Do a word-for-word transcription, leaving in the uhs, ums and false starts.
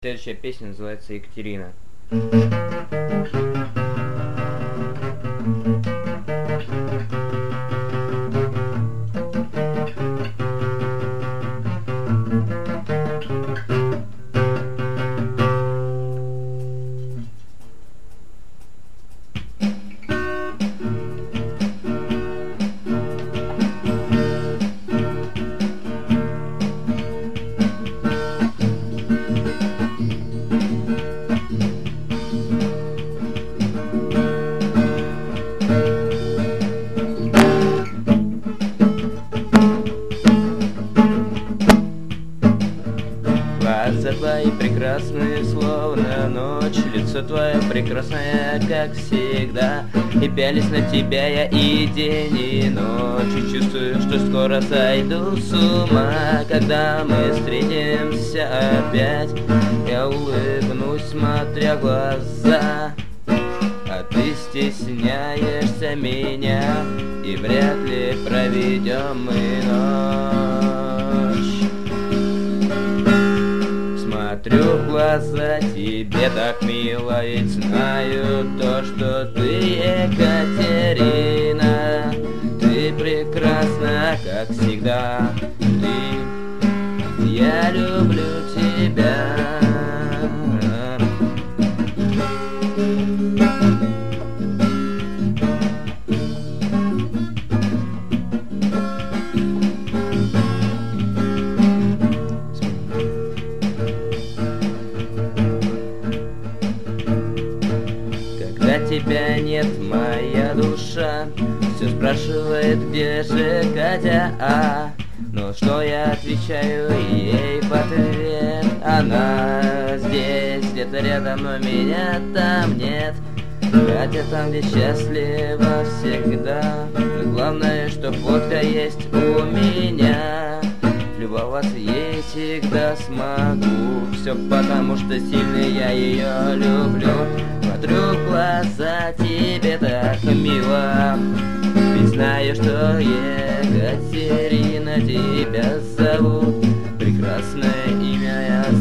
Следующая песня называется «Екатерина». Глаза твои прекрасные, словно ночь, лицо твое прекрасное, как всегда. И пялись на тебя я и день, и ночь, и чувствую, что скоро сойду с ума. Когда мы встретимся опять, я улыбнусь, смотря в глаза. А ты стесняешься меня, и вряд ли проведем мы ночь. Смотрю в глаза, тебе так мило, ведь знаю то, что ты Екатерина. Ты прекрасна, как всегда, ты, я люблю тебя. Когда тебя нет, моя душа все спрашивает, где же Катя, а? Но что я отвечаю ей в ответ? Она здесь, где-то рядом, но меня там нет. Катя там, где счастлива всегда. Но главное, что фотка есть у меня. Любоваться ей всегда смогу. Все потому, что сильно я ее люблю. Смотрю в глаза, тебе так мило, ведь знаю, что Екатерина тебя зовут. Прекрасное имя я